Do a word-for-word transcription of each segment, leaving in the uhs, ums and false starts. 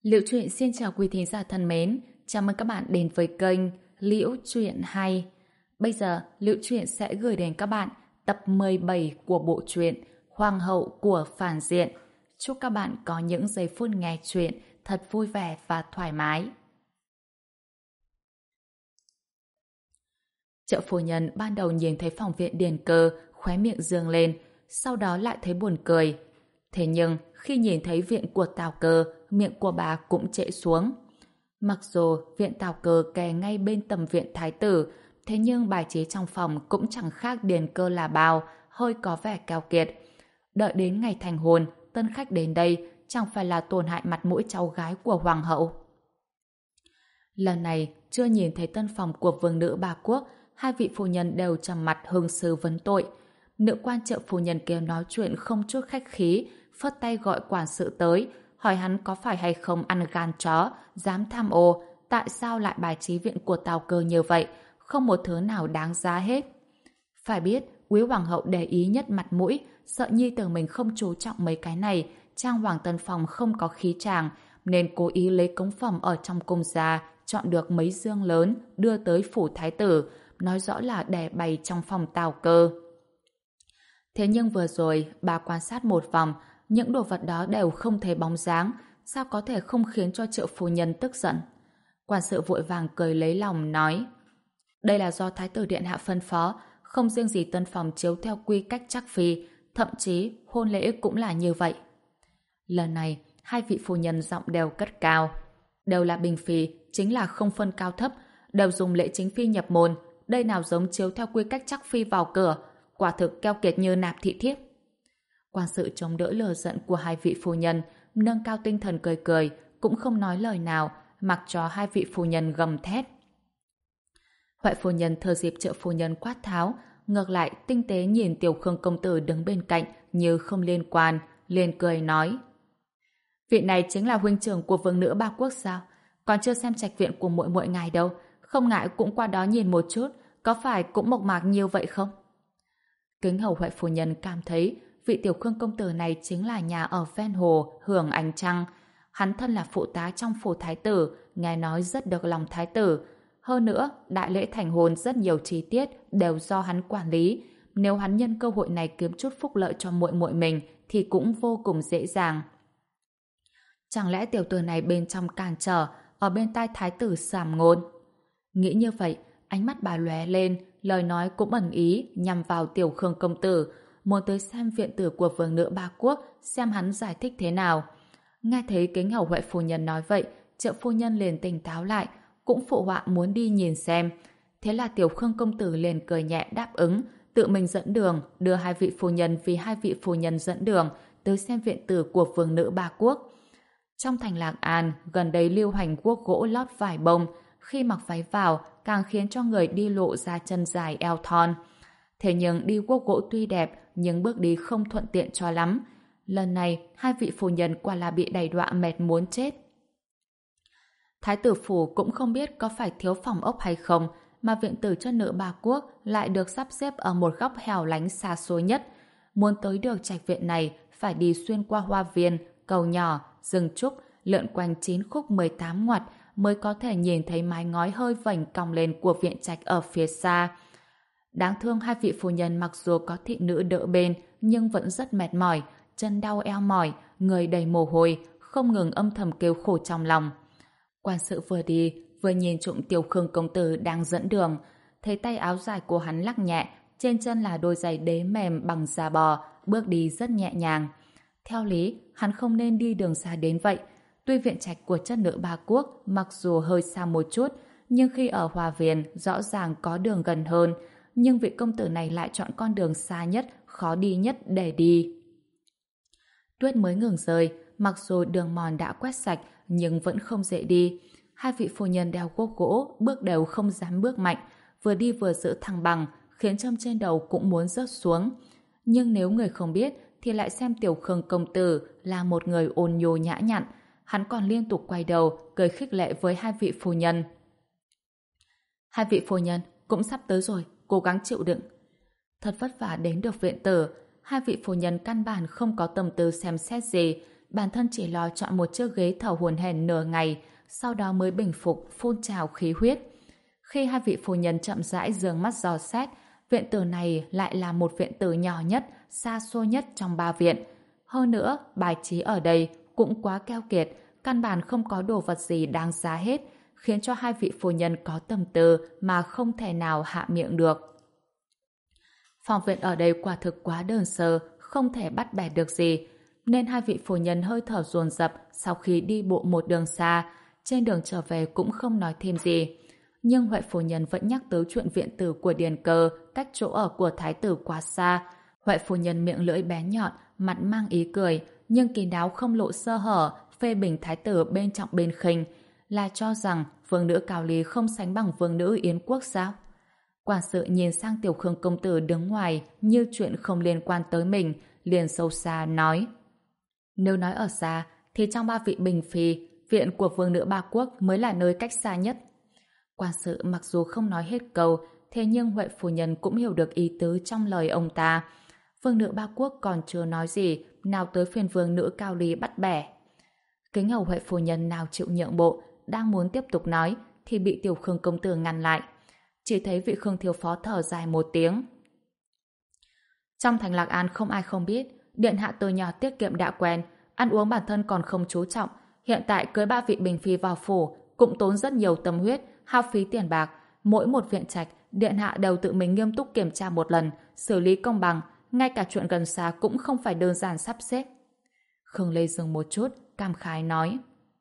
Liễu Truyện xin chào quý thính giả thân mến, chào mừng các bạn đến với kênh Liễu Truyện hay. Bây giờ, Liễu Truyện sẽ gửi đến các bạn tập mười bảy của bộ truyện Hoàng hậu của phản diện. Chúc các bạn có những giây phút nghe truyện thật vui vẻ và thoải mái. Triệu phu nhân ban đầu nhìn thấy phòng viện Điền Cơ, khóe miệng dương lên, sau đó lại thấy buồn cười. Thế nhưng, khi nhìn thấy viện của Tào Cơ, miệng của bà cũng trễ xuống. Mặc dù viện Tào Cơ kè ngay bên tầm viện Thái tử, thế nhưng bài trí trong phòng cũng chẳng khác Điền Cơ là bao, hơi có vẻ keo kiệt. Đợi đến ngày thành hôn, tân khách đến đây chẳng phải là tổn hại mặt mũi cháu gái của hoàng hậu. Lần này, chưa nhìn thấy tân phòng của vương nữ Ba Quốc, hai vị phu nhân đều trầm mặt hương sư vấn tội. Nữ quan Triệu phu nhân kia nói chuyện không chút khách khí, phất tay gọi quản sự tới, hỏi hắn có phải hay không ăn gan chó, dám tham ô, tại sao lại bài trí viện của Tào Cơ như vậy, không một thứ nào đáng giá hết. Phải biết, quý hoàng hậu để ý nhất mặt mũi, sợ nhi tử mình không chú trọng mấy cái này, trang hoàng tân phòng không có khí tràng, nên cố ý lấy cống phẩm ở trong cung ra, chọn được mấy dương lớn, đưa tới phủ thái tử, nói rõ là để bày trong phòng Tào Cơ. Thế nhưng vừa rồi, bà quan sát một vòng, những đồ vật đó đều không thấy bóng dáng, sao có thể không khiến cho Triệu phu nhân tức giận. Quan sự vội vàng cười lấy lòng nói: đây là do Thái tử điện hạ phân phó, không riêng gì tân phòng chiếu theo quy cách chắc phi, thậm chí hôn lễ cũng là như vậy. Lần này, hai vị phu nhân giọng đều cất cao. Đều là bình phi, chính là không phân cao thấp, đều dùng lễ chính phi nhập môn, đây nào giống chiếu theo quy cách chắc phi vào cửa, quả thực keo kiệt như nạp thị thiếp. Quan sự chống đỡ lửa giận của hai vị phu nhân, nâng cao tinh thần cười cười, cũng không nói lời nào, mặc cho hai vị phu nhân gầm thét. Huệ phu nhân thừa dịp Triệu phu nhân quát tháo, ngược lại tinh tế nhìn Tiểu Khương công tử đứng bên cạnh như không liên quan, liền cười nói: vị này chính là huynh trưởng của vương nữ Ba Quốc sao? Còn chưa xem trạch viện của muội muội ngài đâu, không ngại cũng qua đó nhìn một chút, có phải cũng mộc mạc nhiều vậy không? Kính hầu Huệ phu nhân cảm thấy vị Tiểu Khương công tử này chính là nhà ở ven hồ hưởng ánh trăng. Hắn thân là phụ tá trong phủ thái tử, nghe nói rất được lòng thái tử. Hơn nữa, đại lễ thành hôn rất nhiều chi tiết đều do hắn quản lý. Nếu hắn nhân cơ hội này kiếm chút phúc lợi cho muội muội mình thì cũng vô cùng dễ dàng. Chẳng lẽ tiểu tử này bên trong cản trở, ở bên tai thái tử sảm ngôn? Nghĩ như vậy, ánh mắt bà lóe lên, lời nói cũng ẩn ý nhằm vào Tiểu Khương công tử, muốn tới xem viện tử của vương nữ Ba Quốc, xem hắn giải thích thế nào. Nghe thấy Kính hầu Huệ phu nhân nói vậy, Triệu phu nhân liền tỉnh táo lại, cũng phụ họa muốn đi nhìn xem. Thế là Tiểu Khương công tử liền cười nhẹ đáp ứng, tự mình dẫn đường, đưa hai vị phu nhân vì hai vị phu nhân dẫn đường tới xem viện tử của vương nữ Ba Quốc. Trong thành Lạc An, gần đây lưu hành guốc gỗ lót vải bông, khi mặc váy vào càng khiến cho người đi lộ ra chân dài eo thon. Thế nhưng đi guốc gỗ tuy đẹp, nhưng bước đi không thuận tiện cho lắm. Lần này, hai vị phu nhân quả là bị đầy đọa mệt muốn chết. Thái tử phủ cũng không biết có phải thiếu phòng ốc hay không, mà viện tử cho nữ Ba Quốc lại được sắp xếp ở một góc hẻo lánh xa xôi nhất. Muốn tới được trạch viện này, phải đi xuyên qua hoa viên, cầu nhỏ, rừng trúc, lượn quanh chín khúc mười tám ngoặt mới có thể nhìn thấy mái ngói hơi vảnh cong lên của viện trạch ở phía xa. Đáng thương hai vị phu nhân mặc dù có thị nữ đỡ bên nhưng vẫn rất mệt mỏi, chân đau eo mỏi, người đầy mồ hôi, không ngừng âm thầm kêu khổ trong lòng. Quan sự vừa đi, vừa nhìn trụng Tiểu Khương công tử đang dẫn đường, thấy tay áo dài của hắn lắc nhẹ, trên chân là đôi giày đế mềm bằng da bò, bước đi rất nhẹ nhàng. Theo lý, hắn không nên đi đường xa đến vậy. Tuy viện trạch của chất nữ Ba Quốc mặc dù hơi xa một chút, nhưng khi ở Hòa Viên rõ ràng có đường gần hơn, nhưng vị công tử này lại chọn con đường xa nhất, khó đi nhất để đi. Tuyết mới ngừng rơi, mặc dù đường mòn đã quét sạch nhưng vẫn không dễ đi. Hai vị phu nhân đeo guốc gỗ, bước đều không dám bước mạnh, vừa đi vừa giữ thăng bằng, khiến châm trên đầu cũng muốn rớt xuống. Nhưng nếu người không biết thì lại xem Tiểu Khương công tử là một người ôn nhô nhã nhặn. Hắn còn liên tục quay đầu, cười khích lệ với hai vị phu nhân. Hai vị phu nhân, cũng sắp tới rồi, cố gắng chịu đựng. Thật vất vả đến được viện tử, hai vị phu nhân căn bản không có tâm tư xem xét gì, bản thân chỉ lo chọn một chiếc ghế thở hổn hển nửa ngày, sau đó mới bình phục, phun trào khí huyết. Khi hai vị phu nhân chậm rãi dương mắt dò xét, viện tử này lại là một viện tử nhỏ nhất, xa xôi nhất trong ba viện. Hơn nữa, bài trí ở đây cũng quá keo kiệt, căn bản không có đồ vật gì đáng giá hết, khiến cho hai vị phu nhân có tâm tư mà không thể nào hạ miệng được. Phòng viện ở đây quả thực quá đơn sơ, không thể bắt bẻ được gì, nên hai vị phu nhân hơi thở dồn dập sau khi đi bộ một đường xa, trên đường trở về cũng không nói thêm gì. Nhưng Huệ phu nhân vẫn nhắc tới chuyện viện tử của Điền Cơ cách chỗ ở của thái tử quá xa. Huệ phu nhân miệng lưỡi bé nhọn, mặt mang ý cười, nhưng kín đáo không lộ sơ hở, phê bình thái tử bên trọng bên khinh, là cho rằng vương nữ Cao Lý không sánh bằng vương nữ Yến Quốc sao? Quản sự nhìn sang Tiểu Khương công tử đứng ngoài như chuyện không liên quan tới mình, liền sâu xa nói: nếu nói ở xa thì trong ba vị bình phi, viện của vương nữ ba quốc mới là nơi cách xa nhất. Quản sự mặc dù không nói hết câu, thế nhưng Huệ phu nhân cũng hiểu được ý tứ trong lời ông ta. Vương nữ ba quốc còn chưa nói gì, nào tới phiên vương nữ Cao Lý bắt bẻ. Kính hầu Huệ phu nhân nào chịu nhượng bộ, đang muốn tiếp tục nói thì bị Tiểu Khương công tử ngăn lại. Chỉ thấy vị Khương thiếu phó thở dài một tiếng. Trong thành Lạc An không ai không biết, điện hạ từ nhỏ tiết kiệm đã quen, ăn uống bản thân còn không chú trọng, hiện tại cưới ba vị bình phi vào phủ cũng tốn rất nhiều tâm huyết, hao phí tiền bạc. Mỗi một viện trạch, điện hạ đều tự mình nghiêm túc kiểm tra một lần, xử lý công bằng, ngay cả chuyện gần xa cũng không phải đơn giản sắp xếp. Khương Lê dừng một chút, cảm khái nói: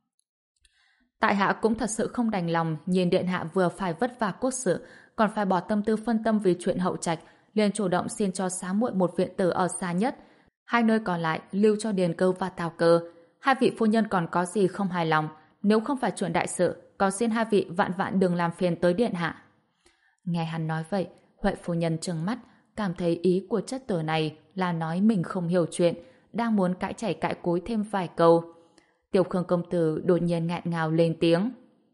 tại hạ cũng thật sự không đành lòng nhìn điện hạ vừa phải vất vả quốc sự, còn phải bỏ tâm tư phân tâm vì chuyện hậu trạch, liền chủ động xin cho xá muội một viện tử ở xa nhất, hai nơi còn lại lưu cho Điền Cơ và Tào Cơ. Hai vị phu nhân còn có gì không hài lòng, nếu không phải chuyện đại sự, còn xin hai vị vạn vạn đừng làm phiền tới điện hạ. Nghe hắn nói vậy, Huệ phu nhân trừng mắt, cảm thấy ý của chất tử này là nói mình không hiểu chuyện, đang muốn cãi chảy cãi cối thêm vài câu. Tiểu Khương công tử đột nhiên nghẹn ngào lên tiếng: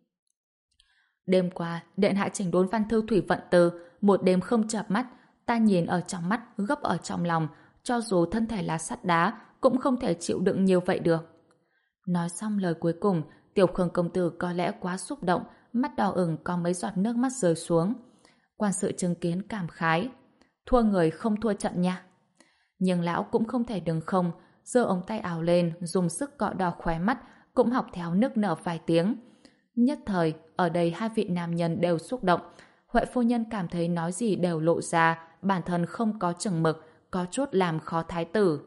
đêm qua điện hạ chỉnh đốn văn thư thủy vận từ, một đêm không chợp mắt, ta nhìn ở trong mắt, gấp ở trong lòng, cho dù thân thể là sắt đá cũng không thể chịu đựng nhiều vậy được. Nói xong lời cuối cùng, Tiểu Khương công tử có lẽ quá xúc động, mắt đỏ ửng có mấy giọt nước mắt rơi xuống. Quan sự chứng kiến cảm khái: thua người không thua trận nha. Nhưng lão cũng không thể đứng không, giơ ống tay áo lên, dùng sức cọ đỏ khóe mắt, cũng học theo nức nở vài tiếng. Nhất thời, ở đây hai vị nam nhân đều xúc động. Huệ phu nhân cảm thấy nói gì đều lộ ra, bản thân không có chừng mực, có chút làm khó thái tử.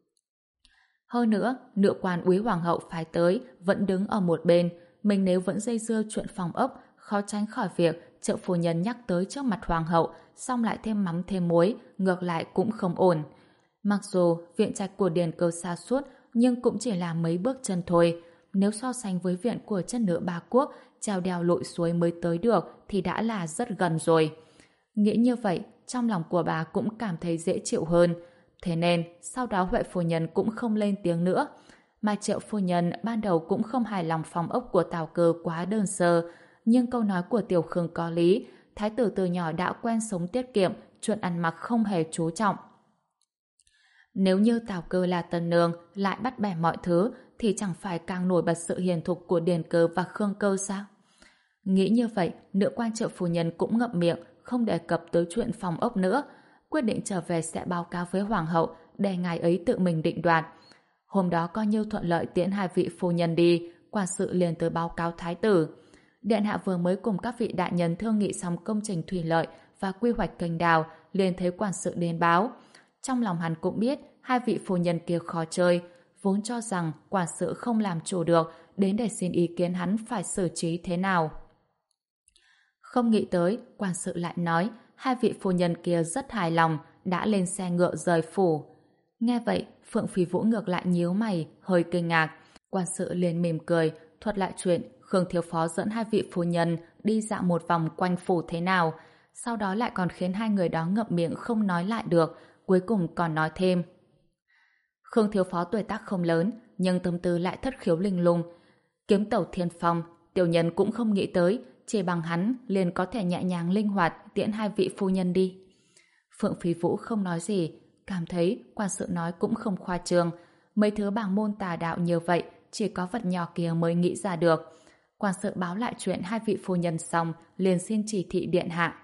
Hơn nữa, nữ quan úy hoàng hậu phái tới vẫn đứng ở một bên, mình nếu vẫn dây dưa chuyện phòng ốc, khó tránh khỏi việc trợ phu nhân nhắc tới trước mặt hoàng hậu, xong lại thêm mắm thêm muối, ngược lại cũng không ổn. Mặc dù viện trạch của Điền Cơ xa suốt, nhưng cũng chỉ là mấy bước chân thôi. Nếu so sánh với viện của chất nữ ba quốc, trèo đèo lội suối mới tới được thì đã là rất gần rồi. Nghĩ như vậy, trong lòng của bà cũng cảm thấy dễ chịu hơn. Thế nên, sau đó Huệ phu nhân cũng không lên tiếng nữa. Mà Triệu phu nhân ban đầu cũng không hài lòng phòng ốc của Tào Cơ quá đơn sơ. Nhưng câu nói của Tiểu Khương có lý, thái tử từ nhỏ đã quen sống tiết kiệm, chuyện ăn mặc không hề chú trọng. Nếu như Tào Cơ là tân nương, lại bắt bẻ mọi thứ, thì chẳng phải càng nổi bật sự hiền thục của Điền Cơ và Khương Cơ sao? Nghĩ như vậy, nữ quan Triệu phu nhân cũng ngậm miệng, không đề cập tới chuyện phòng ốc nữa, quyết định trở về sẽ báo cáo với hoàng hậu để ngài ấy tự mình định đoạt. Hôm đó coi như thuận lợi tiễn hai vị phu nhân đi, quản sự liền tới báo cáo thái tử. Điện hạ vừa mới cùng các vị đại nhân thương nghị xong công trình thủy lợi và quy hoạch kênh đào, liền thấy quản sự đến báo. Trong lòng hắn cũng biết hai vị phu nhân kia khó chơi, vốn cho rằng quản sự không làm chủ được, đến để xin ý kiến hắn phải xử trí thế nào. Không nghĩ tới, quản sự lại nói hai vị phu nhân kia rất hài lòng, đã lên xe ngựa rời phủ. Nghe vậy, Phượng Phi Vũ ngược lại nhíu mày, hơi kinh ngạc. Quản sự liền mỉm cười, thuật lại chuyện Khương thiếu phó dẫn hai vị phu nhân đi dạo một vòng quanh phủ thế nào, sau đó lại còn khiến hai người đó ngậm miệng không nói lại được, cuối cùng còn nói thêm: Khương thiếu phó tuổi tác không lớn, nhưng tâm tư lại thất khiếu linh lung. Kiếm tẩu thiên phong, tiểu nhân cũng không nghĩ tới, chỉ bằng hắn liền có thể nhẹ nhàng linh hoạt tiễn hai vị phu nhân đi. Phượng Phi Vũ không nói gì, cảm thấy quan sự nói cũng không khoa trương. Mấy thứ bảng môn tà đạo như vậy chỉ có vật nhỏ kia mới nghĩ ra được. Quan sự báo lại chuyện hai vị phu nhân xong, liền xin chỉ thị điện hạ.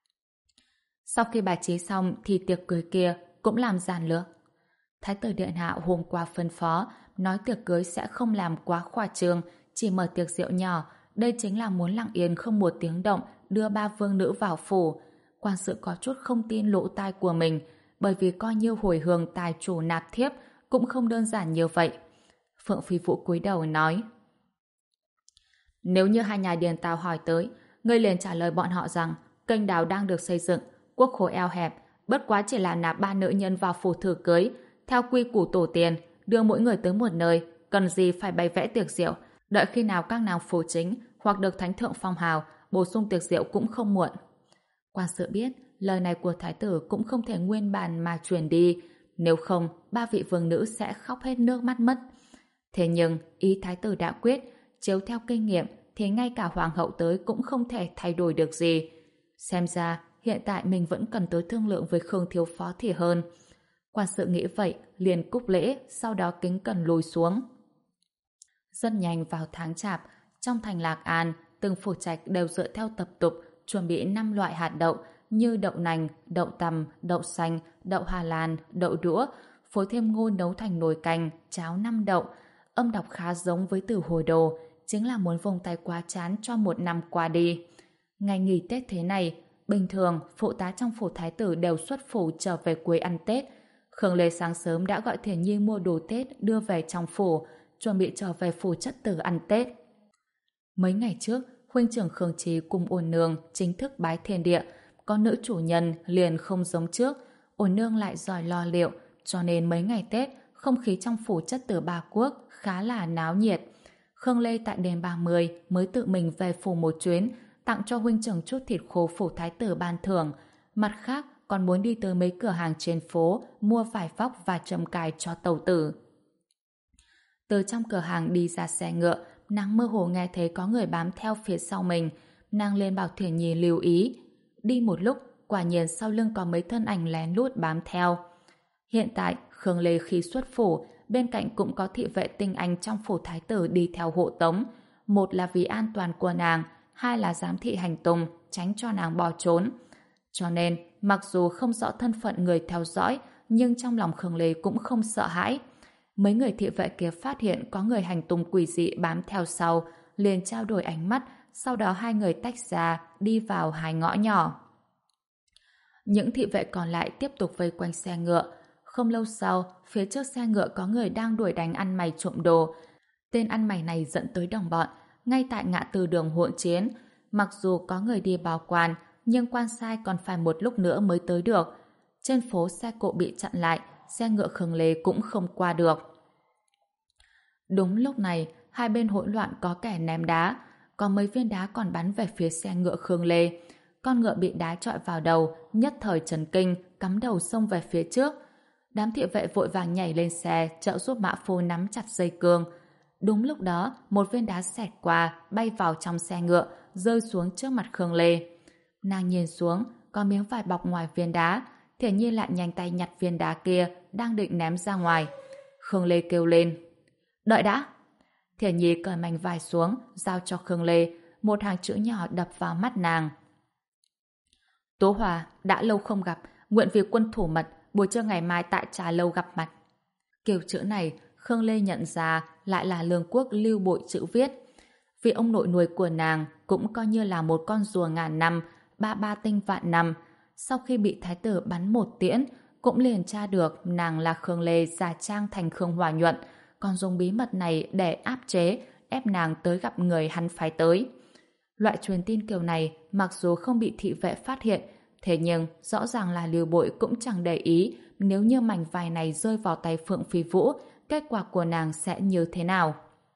Sau khi bài trí xong thì tiệc cưới kia cũng làm giản lược. Thái tử điện hạ hôm qua phân phó nói tiệc cưới sẽ không làm quá khoa trương, chỉ mở tiệc rượu nhỏ. Đây chính là muốn lặng yên không một tiếng động đưa ba vương nữ vào phủ. Quan sự có chút không tin lỗ tai của mình, bởi vì coi như hồi hương tài chủ nạp thiếp cũng không đơn giản như vậy. Phượng Phi Vũ cúi đầu nói: Nếu như hai nhà điền tào hỏi tới, ngươi liền trả lời bọn họ rằng kênh đào đang được xây dựng, quốc khố eo hẹp, bất quá chỉ là nạp ba nữ nhân vào phủ thử cưới, theo quy củ tổ tiên, đưa mỗi người tới một nơi, cần gì phải bày vẽ tiệc rượu, đợi khi nào các nàng phù chính hoặc được thánh thượng phong hào, bổ sung tiệc rượu cũng không muộn. Quan sự biết, lời này của thái tử cũng không thể nguyên bản mà truyền đi, nếu không, ba vị vương nữ sẽ khóc hết nước mắt mất. Thế nhưng, ý thái tử đã quyết, chiếu theo kinh nghiệm thì ngay cả hoàng hậu tới cũng không thể thay đổi được gì. Xem ra, hiện tại mình vẫn cần tới thương lượng với Khương thiếu phó thì hơn. Quan sự nghĩ vậy, liền cúc lễ, sau đó kính cẩn lùi xuống. Rất nhanh vào tháng chạp, trong thành Lạc An, từng phủ trạch đều dựa theo tập tục chuẩn bị năm loại hạt đậu như đậu nành, đậu tằm, đậu xanh, đậu Hà Lan, đậu đũa, phối thêm ngô nấu thành nồi canh, cháo năm đậu. Âm đọc khá giống với từ hồi đồ, chính là muốn vung tay quá chán cho một năm qua đi. Ngày nghỉ Tết thế này, bình thường phụ tá trong phủ thái tử đều xuất phủ trở về quê ăn Tết. Khương Lê sáng sớm đã gọi Thiển Nhi mua đồ Tết đưa về trong phủ, chuẩn bị trở về phủ chất tử ăn Tết. Mấy ngày trước, huynh trưởng Khương Trí cùng Ôn Nương chính thức bái thiên địa, có nữ chủ nhân liền không giống trước. Ôn Nương lại giỏi lo liệu, cho nên mấy ngày Tết, không khí trong phủ chất tử Ba Quốc khá là náo nhiệt. Khương Lê tại đêm ba mươi mới tự mình về phủ một chuyến, tặng cho huynh trưởng chút thịt khô phủ thái tử ban thưởng. Mặt khác, còn muốn đi tới mấy cửa hàng trên phố mua vải vóc và trâm cài cho tàu tử. Từ trong cửa hàng đi ra xe ngựa, nàng mơ hồ nghe thấy có người bám theo phía sau mình. Nàng lên bảo Thiển Nhi lưu ý. Đi một lúc, quả nhiên sau lưng có mấy thân ảnh lén lút bám theo. Hiện tại, Khương Lê khi xuất phủ, bên cạnh cũng có thị vệ tinh anh trong phủ thái tử đi theo hộ tống. Một là vì an toàn của nàng, hai là giám thị hành tung, tránh cho nàng bỏ trốn. Cho nên, mặc dù không rõ thân phận người theo dõi, nhưng trong lòng Khương Lê cũng không sợ hãi. Mấy người thị vệ kia phát hiện có người hành tung quỷ dị bám theo sau, liền trao đổi ánh mắt, sau đó hai người tách ra, đi vào hai ngõ nhỏ. Những thị vệ còn lại tiếp tục vây quanh xe ngựa. Không lâu sau, phía trước xe ngựa có người đang đuổi đánh ăn mày trộm đồ. Tên ăn mày này dẫn tới đồng bọn, ngay tại ngã tư đường hỗn chiến. Mặc dù có người đi báo quan, nhưng quan sai còn phải một lúc nữa mới tới được. Trên phố xe cộ bị chặn lại, xe ngựa Khương Lê cũng không qua được. Đúng lúc này, hai bên hỗn loạn có kẻ ném đá, có mấy viên đá còn bắn về phía xe ngựa Khương Lê. Con ngựa bị đá chọi vào đầu, nhất thời chấn kinh, cắm đầu xông về phía trước. Đám thị vệ vội vàng nhảy lên xe, trợ giúp Mã Phu nắm chặt dây cương. Đúng lúc đó, một viên đá xẹt qua, bay vào trong xe ngựa, rơi xuống trước mặt Khương Lê. Nàng nhìn xuống, có miếng vải bọc ngoài viên đá, Thiển Nhi lại nhanh tay nhặt viên đá kia, đang định ném ra ngoài. Khương Lê kêu lên: "Đợi đã!" Thiển Nhi cởi mảnh vải xuống, giao cho Khương Lê, một hàng chữ nhỏ đập vào mắt nàng. "Tố Hòa, đã lâu không gặp, nguyện vì quân thủ mật, buổi trưa ngày mai tại trà lâu gặp mặt." Kiểu chữ này, Khương Lê nhận ra lại là Lương Quốc lưu bội chữ viết. Vì ông nội nuôi của nàng cũng coi như là một con rùa ngàn năm, ba ba tinh vạn năm. Sau khi bị thái tử bắn một tiễn, cũng liền tra được nàng là Khương Lê giả trang thành Khương Hòa Nhuận, còn dùng bí mật này để áp chế, ép nàng tới gặp người hắn phái tới. Loại truyền tin kiểu này mặc dù không bị thị vệ phát hiện, thế nhưng rõ ràng là Lưu Bội cũng chẳng để ý nếu như mảnh vải này rơi vào tay Phượng Phi Vũ, kết quả của nàng sẽ như thế nào.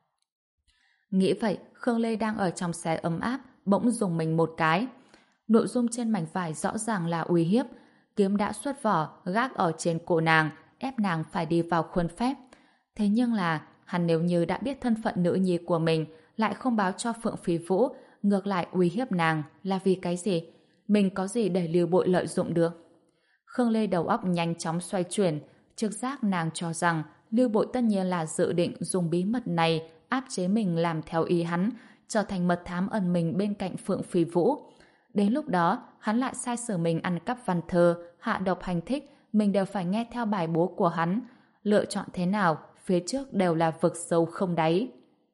Nghĩ vậy, Khương Lê đang ở trong xe ấm áp, bỗng dùng mình một cái. Nội dung trên mảnh vải rõ ràng là uy hiếp, kiếm đã xuất vỏ, gác ở trên cổ nàng, ép nàng phải đi vào khuôn phép. Thế nhưng là, hắn nếu như đã biết thân phận nữ nhi của mình, lại không báo cho Phượng Phi Vũ, ngược lại uy hiếp nàng là vì cái gì? Mình có gì để Lưu Bội lợi dụng được? Khương Lê đầu óc nhanh chóng xoay chuyển, trực giác nàng cho rằng Lưu Bội tất nhiên là dự định dùng bí mật này áp chế mình làm theo ý hắn, trở thành mật thám ẩn mình bên cạnh Phượng Phi Vũ. Đến lúc đó, hắn lại sai sử mình ăn cắp văn thơ, hạ độc hành thích, mình đều phải nghe theo bài bố của hắn. Lựa chọn thế nào, phía trước đều là vực sâu không đáy.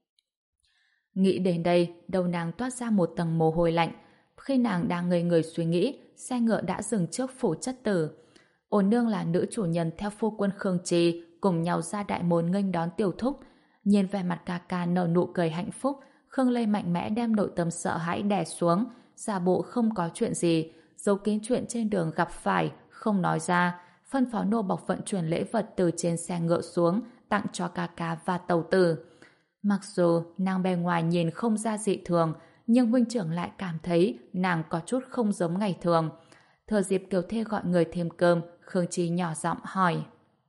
Nghĩ đến đây, đầu nàng toát ra một tầng mồ hôi lạnh. Khi nàng đang ngây người suy nghĩ, xe ngựa đã dừng trước phủ chất tử. Ôn nương là nữ chủ nhân theo phu quân Khương Trì cùng nhau ra đại môn nghênh đón tiểu thúc. Nhìn về mặt ca ca nở nụ cười hạnh phúc, Khương Lê mạnh mẽ đem nội tâm sợ hãi đè xuống, giả bộ không có chuyện gì, giấu kín chuyện trên đường gặp phải, không nói ra, phân phó nô bộc vận chuyển lễ vật từ trên xe ngựa xuống, tặng cho ca ca và tàu tử. Mặc dù nàng bề ngoài nhìn không ra dị thường, nhưng huynh trưởng lại cảm thấy nàng có chút không giống ngày thường. Thừa dịp Kiều Thê gọi người thêm cơm, Khương Chi nhỏ giọng hỏi.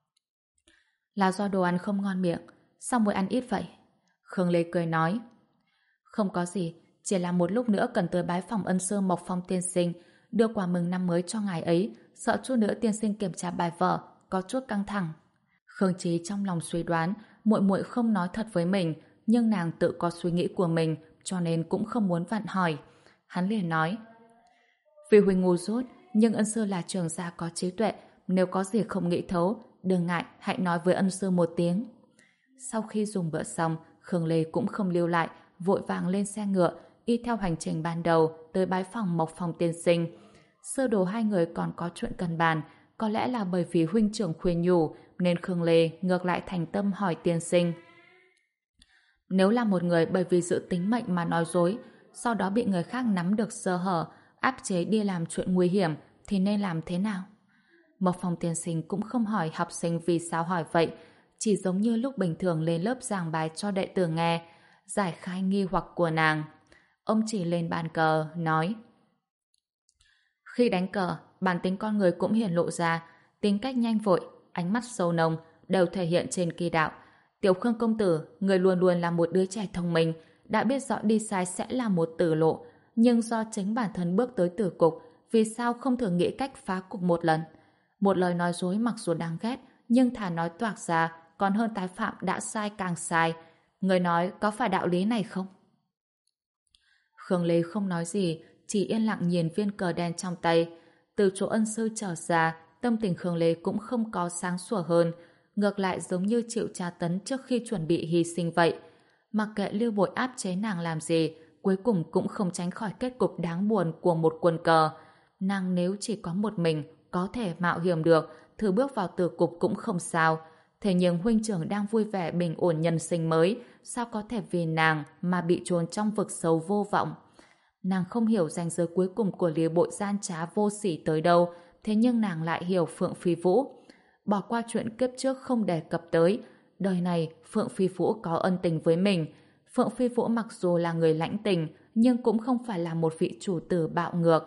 Là do đồ ăn không ngon miệng, sao mới ăn ít vậy? Khương Lê cười nói. Không có gì, chỉ là một lúc nữa cần tới bái phòng ân sư Mộc Phong tiên sinh, đưa quà mừng năm mới cho ngài ấy, sợ chút nữa tiên sinh kiểm tra bài vở, có chút căng thẳng. Khương Chí trong lòng suy đoán, muội muội không nói thật với mình, nhưng nàng tự có suy nghĩ của mình, cho nên cũng không muốn vặn hỏi. Hắn liền nói, vì huynh ngu dốt, nhưng ân sư là trưởng gia có trí tuệ, nếu có gì không nghĩ thấu, đừng ngại, hãy nói với ân sư một tiếng. Sau khi dùng bữa xong, Khương Lê cũng không lưu lại, vội vàng lên xe ngựa, y theo hành trình ban đầu tới bái phòng Mộc Phong tiên sinh. Sơ đồ hai người còn có chuyện cần bàn, có lẽ là bởi vì huynh trưởng khuyên nhủ, nên Khương Lê ngược lại thành tâm hỏi tiên sinh. Nếu là một người bởi vì giữ tính mệnh mà nói dối, sau đó bị người khác nắm được sơ hở, áp chế đi làm chuyện nguy hiểm, thì nên làm thế nào? Mộc Phong tiên sinh cũng không hỏi học sinh vì sao hỏi vậy, chỉ giống như lúc bình thường lên lớp giảng bài cho đệ tử nghe, giải khai nghi hoặc của nàng. Ông chỉ lên bàn cờ, nói: khi đánh cờ, bản tính con người cũng hiển lộ ra, tính cách nhanh vội, ánh mắt sâu nồng, đều thể hiện trên kỳ đạo. Tiểu Khương công tử, người luôn luôn là một đứa trẻ thông minh, đã biết rõ đi sai sẽ là một tử lộ, nhưng do chính bản thân bước tới tử cục, vì sao không thử nghĩ cách phá cục một lần? Một lời nói dối mặc dù đáng ghét, nhưng thà nói toạc ra, còn hơn tái phạm đã sai càng sai. Người nói có phải đạo lý này không? Khương Lê không nói gì, chỉ yên lặng nhìn viên cờ đen trong tay. Từ chỗ ân sư trở ra, tâm tình Khương Lê cũng không có sáng sủa hơn, ngược lại giống như chịu tra tấn trước khi chuẩn bị hy sinh vậy. Mặc kệ Lưu Bội áp chế nàng làm gì, cuối cùng cũng không tránh khỏi kết cục đáng buồn của một quân cờ. Nàng nếu chỉ có một mình, có thể mạo hiểm được, thử bước vào tử cục cũng không sao. Thế nhưng huynh trưởng đang vui vẻ bình ổn nhân sinh mới, sao có thể vì nàng mà bị chôn trong vực sâu vô vọng? Nàng không hiểu ranh giới cuối cùng của Lý Bội gian trá vô sỉ tới đâu, thế nhưng nàng lại hiểu Phượng Phi Vũ. Bỏ qua chuyện kiếp trước không đề cập tới, đời này Phượng Phi Vũ có ân tình với mình. Phượng Phi Vũ mặc dù là người lãnh tình, nhưng cũng không phải là một vị chủ tử bạo ngược.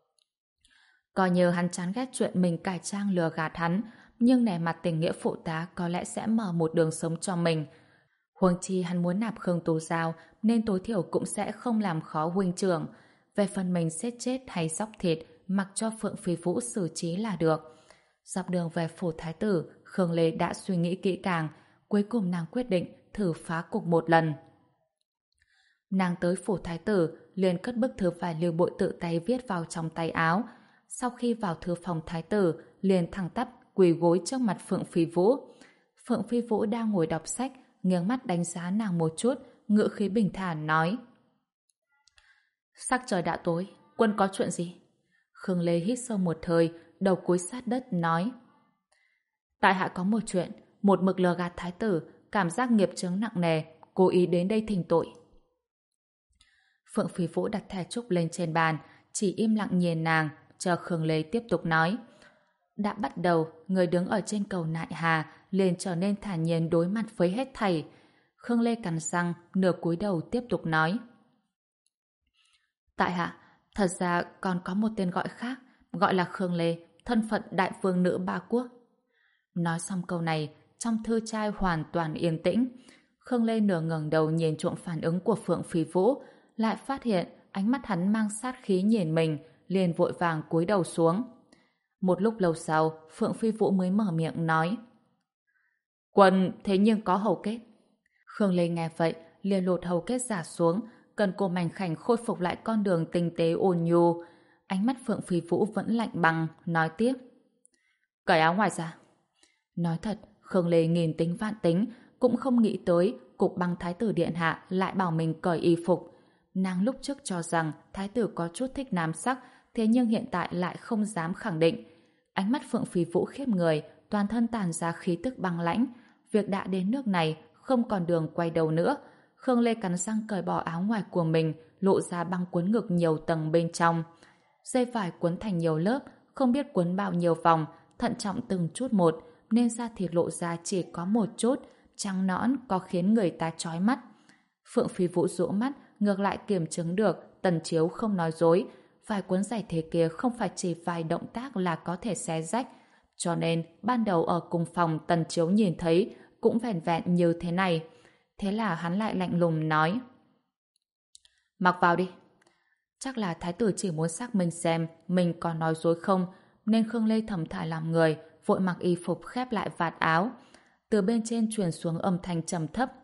Coi như hắn chán ghét chuyện mình cải trang lừa gạt hắn, nhưng nể mặt tình nghĩa phụ tá có lẽ sẽ mở một đường sống cho mình. Huống chi hắn muốn nạp Khương Tú Giao, nên tối thiểu cũng sẽ không làm khó huynh trưởng. Về phần mình xét chết hay sóc thịt, mặc cho Phượng Phi Vũ xử trí là được. Dọc đường về phủ thái tử, Khương Lê đã suy nghĩ kỹ càng, cuối cùng nàng quyết định thử phá cục một lần. Nàng tới phủ thái tử, liền cất bức thư phải Lưu Bội tự tay viết vào trong tay áo. Sau khi vào thư phòng thái tử, liền thẳng tắp quỳ gối trước mặt Phượng Phi Vũ. Phượng Phi Vũ đang ngồi đọc sách, nghiêng mắt đánh giá nàng một chút, ngữ khí bình thản nói: sắc trời đã tối, quân có chuyện gì? Khương Lê hít sâu một hơi, đầu cúi sát đất nói: tại hạ có một chuyện, một mực lừa gạt thái tử, cảm giác nghiệp chướng nặng nề, cố ý đến đây thỉnh tội. Phượng Phi Vũ đặt thẻ trúc lên trên bàn, chỉ im lặng nhìn nàng, chờ Khương Lê tiếp tục nói. Đã bắt đầu, người đứng ở trên cầu Nại Hà liền trở nên thản nhiên đối mặt với hết thảy. Khương Lê cắn răng, nửa cúi đầu tiếp tục nói: tại hạ, thật ra còn có một tên gọi khác, gọi là Khương Lê, thân phận đại vương nữ ba quốc. Nói xong câu này, trong thư trai hoàn toàn yên tĩnh. Khương Lê nửa ngẩng đầu nhìn trộm phản ứng của Phượng Phi Vũ, lại phát hiện ánh mắt hắn mang sát khí nhìn mình, liền vội vàng cúi đầu xuống. Một lúc lâu sau, Phượng Phi Vũ mới mở miệng nói: Quân thế nhưng có hầu kết. Khương Lê nghe vậy, liền lột hầu kết giả xuống, cần cô mảnh khảnh khôi phục lại con đường tinh tế ôn nhu. Ánh mắt Phượng Phi Vũ vẫn lạnh băng, nói tiếp. Cởi áo ngoài ra. Nói thật, Khương Lê nghìn tính vạn tính, cũng không nghĩ tới cục băng thái tử điện hạ lại bảo mình cởi y phục. Nàng lúc trước cho rằng thái tử có chút thích nam sắc, thế nhưng hiện tại lại không dám khẳng định. Ánh mắt Phượng Phi Vũ khiếp người, toàn thân tàn ra khí tức băng lãnh. Việc đã đến nước này, không còn đường quay đầu nữa. Khương Lê cắn răng cởi bỏ áo ngoài của mình, lộ ra băng cuốn ngực nhiều tầng bên trong. Dây vải cuốn thành nhiều lớp, không biết cuốn bao nhiêu vòng, thận trọng từng chút một, nên da thịt lộ ra chỉ có một chút, trắng nõn có khiến người ta chói mắt. Phượng Phi Vũ rũ mắt, ngược lại kiểm chứng được Tần Chiếu không nói dối. Vài cuốn giày thế kia không phải chỉ vài động tác là có thể xé rách. Cho nên, ban đầu ở cùng phòng Tần Chiếu nhìn thấy cũng vẻn vẹn như thế này. Thế là hắn lại lạnh lùng nói. Mặc vào đi. Chắc là thái tử chỉ muốn xác minh xem mình có nói dối không, nên Khương Lê thầm thả làm người, vội mặc y phục khép lại vạt áo. Từ bên trên truyền xuống âm thanh trầm thấp.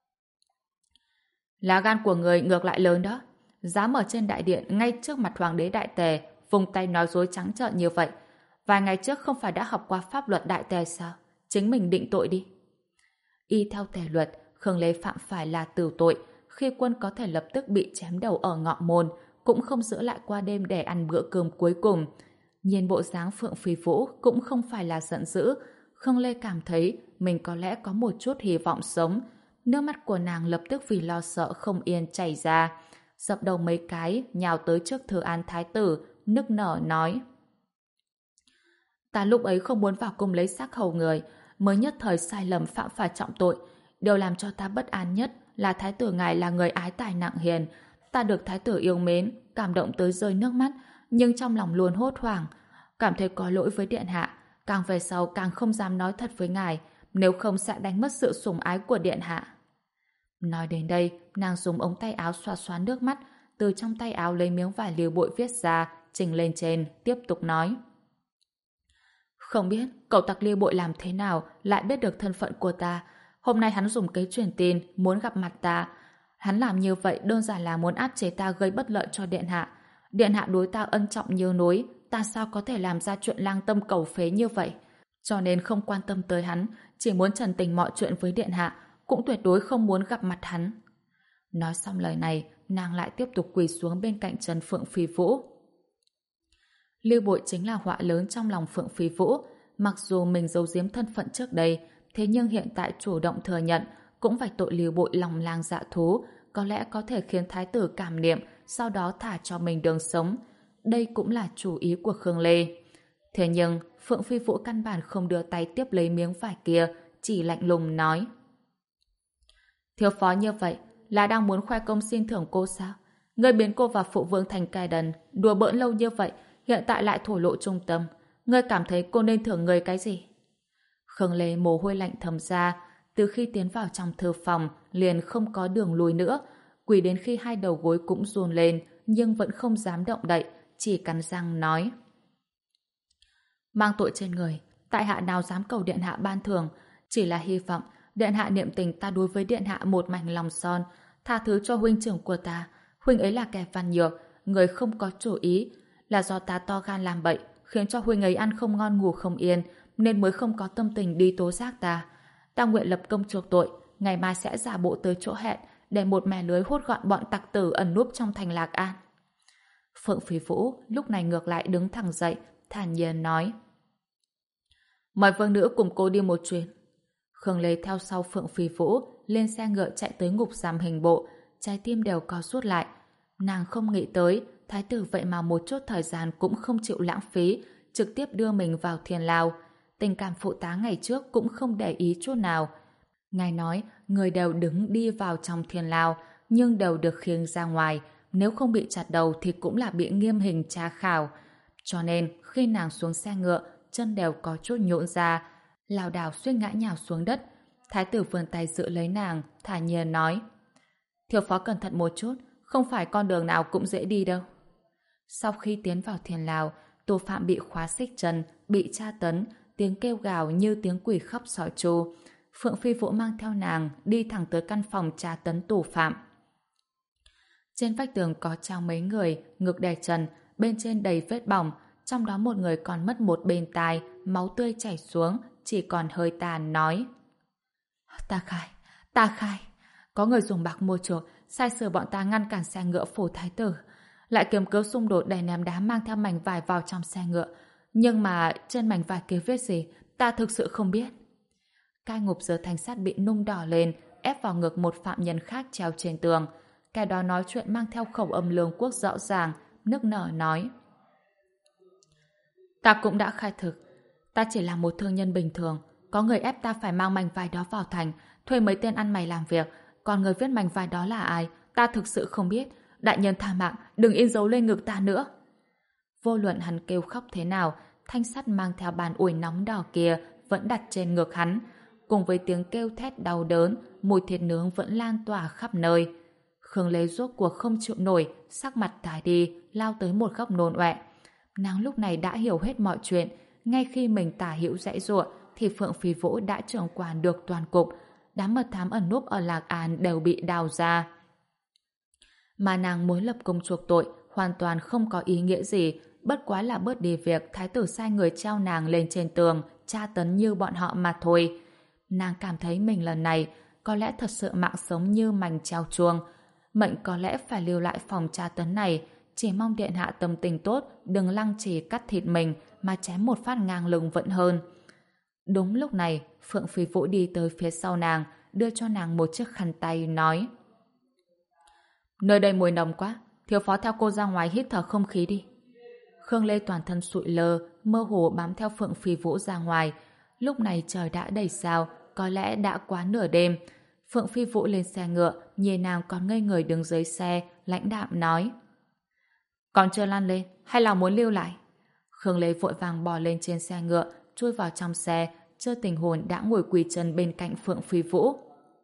Lá gan của người ngược lại lớn đó. Dám ở trên đại điện ngay trước mặt hoàng đế đại tề, vùng tay nói dối trắng trợn như vậy. Vài ngày trước không phải đã học qua pháp luật đại tề sao? Chính mình định tội đi. Y theo tề luật, Khương Lê phạm phải là tử tội. Khi quân có thể lập tức bị chém đầu ở ngọ môn, cũng không giữ lại qua đêm để ăn bữa cơm cuối cùng. Nhìn bộ dáng Phượng Phi Vũ cũng không phải là giận dữ. Khương Lê cảm thấy mình có lẽ có một chút hy vọng sống. Nước mắt của nàng lập tức vì lo sợ không yên chảy ra. Dập đầu mấy cái, nhào tới trước Thừa An Thái tử, nức nở nói. Ta lúc ấy không muốn vào cung lấy xác hầu người, mới nhất thời sai lầm phạm phải trọng tội. Điều làm cho ta bất an nhất là Thái tử ngài là người ái tài nặng hiền. Ta được Thái tử yêu mến, cảm động tới rơi nước mắt, nhưng trong lòng luôn hốt hoảng. Cảm thấy có lỗi với điện hạ, càng về sau càng không dám nói thật với ngài, nếu không sẽ đánh mất sự sủng ái của điện hạ. Nói đến đây, nàng dùng ống tay áo xoa xoa nước mắt, từ trong tay áo lấy miếng vải liều bụi viết ra, trình lên trên, tiếp tục nói. Không biết cậu tặc liêu bội làm thế nào lại biết được thân phận của ta. Hôm nay hắn dùng kế truyền tin, muốn gặp mặt ta. Hắn làm như vậy đơn giản là muốn áp chế ta gây bất lợi cho điện hạ. Điện hạ đối ta ân trọng như núi, ta sao có thể làm ra chuyện lang tâm cầu phế như vậy. Cho nên không quan tâm tới hắn, chỉ muốn trần tình mọi chuyện với điện hạ, cũng tuyệt đối không muốn gặp mặt hắn. Nói xong lời này, nàng lại tiếp tục quỳ xuống bên cạnh Trần Phượng Phi Vũ. Lưu Bội chính là họa lớn trong lòng Phượng Phi Vũ. Mặc dù mình giấu giếm thân phận trước đây, thế nhưng hiện tại chủ động thừa nhận, cũng phải tội Lưu Bội lòng lang dạ thú, có lẽ có thể khiến thái tử cảm niệm, sau đó thả cho mình đường sống. Đây cũng là chủ ý của Khương Lê. Thế nhưng, Phượng Phi Vũ căn bản không đưa tay tiếp lấy miếng vải kia, chỉ lạnh lùng nói. Thiếu phó như vậy, là đang muốn khoe công xin thưởng cô sao? Người biến cô và phụ vương thành cai đần, đùa bỡn lâu như vậy, hiện tại lại thổ lộ trung tâm. Ngươi cảm thấy cô nên thưởng người cái gì? Khương Lê mồ hôi lạnh thấm ra, từ khi tiến vào trong thư phòng, liền không có đường lùi nữa. Quỳ đến khi hai đầu gối cũng run lên, nhưng vẫn không dám động đậy, chỉ cắn răng nói. Mang tội trên người, tại hạ nào dám cầu điện hạ ban thưởng, chỉ là hy vọng điện hạ niệm tình ta đối với điện hạ một mảnh lòng son, tha thứ cho huynh trưởng của ta. Huynh ấy là kẻ văn nhược, người không có chủ ý, là do ta to gan làm bậy, khiến cho huynh ấy ăn không ngon ngủ không yên, nên mới không có tâm tình đi tố giác ta. Ta nguyện lập công chuộc tội, ngày mai sẽ giả bộ tới chỗ hẹn, để một mẻ lưới hốt gọn bọn tặc tử ẩn núp trong thành Lạc An. Phượng Phi Vũ lúc này ngược lại đứng thẳng dậy, thản nhiên nói. Mời vương nữ cùng cô đi một chuyến. Khương Lê theo sau Phượng Phi Vũ, lên xe ngựa chạy tới ngục giam hình bộ, trái tim đều co rút lại. Nàng không nghĩ tới, thái tử vậy mà một chút thời gian cũng không chịu lãng phí, trực tiếp đưa mình vào thiên lao. Tình cảm phụ tá ngày trước cũng không để ý chút nào. Ngài nói, người đều đứng đi vào trong thiên lao, nhưng đều được khiêng ra ngoài, nếu không bị chặt đầu thì cũng là bị nghiêm hình tra khảo. Cho nên, khi nàng xuống xe ngựa, chân đều có chút nhũn ra, lảo đảo suýt ngã nhào xuống đất. Thái tử vươn tay giữ lấy nàng, thả nhiên nói. Thiếu phó cẩn thận một chút, không phải con đường nào cũng dễ đi đâu. Sau khi tiến vào thiên lao, tù phạm bị khóa xích chân, bị tra tấn, tiếng kêu gào như tiếng quỷ khóc sói tru. Phượng Phi Vũ mang theo nàng đi thẳng tới căn phòng tra tấn tù phạm. Trên vách tường có treo mấy người, ngực đè trần, bên trên đầy vết bỏng, trong đó một người còn mất một bên tai, máu tươi chảy xuống, chỉ còn hơi tàn nói. Ta khai, ta khai, có người dùng bạc mua chuộc, sai sử bọn ta ngăn cản xe ngựa phủ thái tử, lại kiếm cớ xung đột đẩy ném đá mang theo mảnh vải vào trong xe ngựa. Nhưng mà trên mảnh vải kia viết gì, ta thực sự không biết. Cai ngục giờ thành sắt bị nung đỏ lên, ép vào ngực một phạm nhân khác treo trên tường. Kẻ đó nói chuyện mang theo khẩu âm lương quốc rõ ràng, nức nở nói. Ta cũng đã khai thực, ta chỉ là một thương nhân bình thường, có người ép ta phải mang mảnh vải đó vào thành, thuê mấy tên ăn mày làm việc, còn người viết mảnh vải đó là ai, ta thực sự không biết. Đại nhân tha mạng, đừng in dấu lên ngực ta nữa. Vô luận hắn kêu khóc thế nào, thanh sắt mang theo bàn ủi nóng đỏ kia vẫn đặt trên ngực hắn. Cùng với tiếng kêu thét đau đớn, mùi thịt nướng vẫn lan tỏa khắp nơi. Khương Lê rốt cuộc không chịu nổi, sắc mặt tái đi, lao tới một góc nôn ọe. Nàng lúc này đã hiểu hết mọi chuyện. Ngay khi mình tả hữu dãy giụa, thì Phượng Phi Vũ đã trưởng quản được toàn cục. Đám mật thám ẩn núp ở Lạc An đều bị đào ra. Mà nàng muốn lập công chuộc tội hoàn toàn không có ý nghĩa gì, bất quá là bớt đi việc thái tử sai người treo nàng lên trên tường, tra tấn như bọn họ mà thôi. Nàng cảm thấy mình lần này có lẽ thật sự mạng sống như mành treo chuông. Mệnh có lẽ phải lưu lại phòng tra tấn này, chỉ mong điện hạ tâm tình tốt, đừng lăng trì cắt thịt mình mà chém một phát ngang lưng vẫn hơn. Đúng lúc này, Phượng Phi Vũ đi tới phía sau nàng, đưa cho nàng một chiếc khăn tay, nói: nơi đây mùi nồng quá, thiếu phó theo cô ra ngoài hít thở không khí đi. Khương Lê toàn thân sụi lơ, mơ hồ bám theo Phượng Phi Vũ ra ngoài. Lúc này trời đã đầy sao, có lẽ đã quá nửa đêm. Phượng Phi Vũ lên xe ngựa, nhìn nàng còn ngây người đứng dưới xe, lãnh đạm nói: còn chưa lăn lên, hay là muốn lưu lại? Khương Lê vội vàng bò lên trên xe ngựa, chui vào trong xe, chưa tình hồn đã ngồi quỳ chân bên cạnh Phượng Phi Vũ.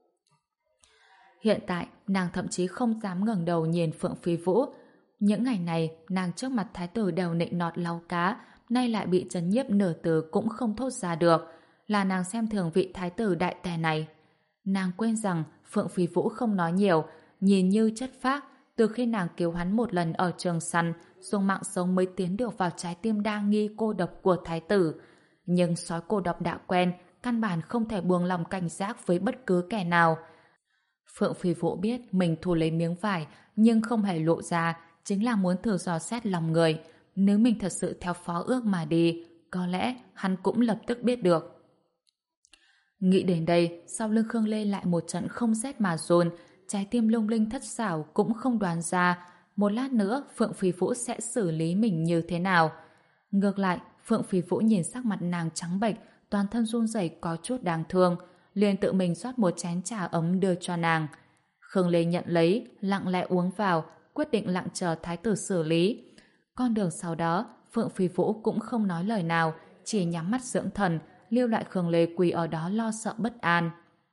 Hiện tại, nàng thậm chí không dám ngẩng đầu nhìn Phượng Phi Vũ. Những ngày này, nàng trước mặt thái tử đều nịnh nọt lau cá, nay lại bị trấn nhiếp nửa từ cũng không thốt ra được. Là nàng xem thường vị thái tử đại tề này. Nàng quên rằng Phượng Phi Vũ không nói nhiều, nhìn như chất phác. Từ khi nàng cứu hắn một lần ở trường săn, dùng mạng sống mới tiến được vào trái tim đa nghi cô độc của thái tử. Nhưng sói cô độc đã quen, căn bản không thể buông lòng cảnh giác với bất cứ kẻ nào. Phượng Phi Vũ biết mình thu lấy miếng vải, nhưng không hề lộ ra, chính là muốn thử dò xét lòng người. Nếu mình thật sự theo phó ước mà đi, có lẽ hắn cũng lập tức biết được. Nghĩ đến đây, sau lưng Khương Lê lại một trận không rét mà run, trái tim lung linh thất xảo cũng không đoán ra một lát nữa Phượng Phi Vũ sẽ xử lý mình như thế nào. Ngược lại, Phượng Phi Vũ nhìn sắc mặt nàng trắng bệch, toàn thân run rẩy có chút đáng thương, liền tự mình rót một chén trà ấm đưa cho nàng. Khương Lê nhận lấy, lặng lẽ uống vào, quyết định lặng chờ thái tử xử lý. Con đường sau đó, Phượng Phi Vũ cũng không nói lời nào, chỉ nhắm mắt dưỡng thần, lưu lại Khương Lê quỳ ở đó lo sợ bất an.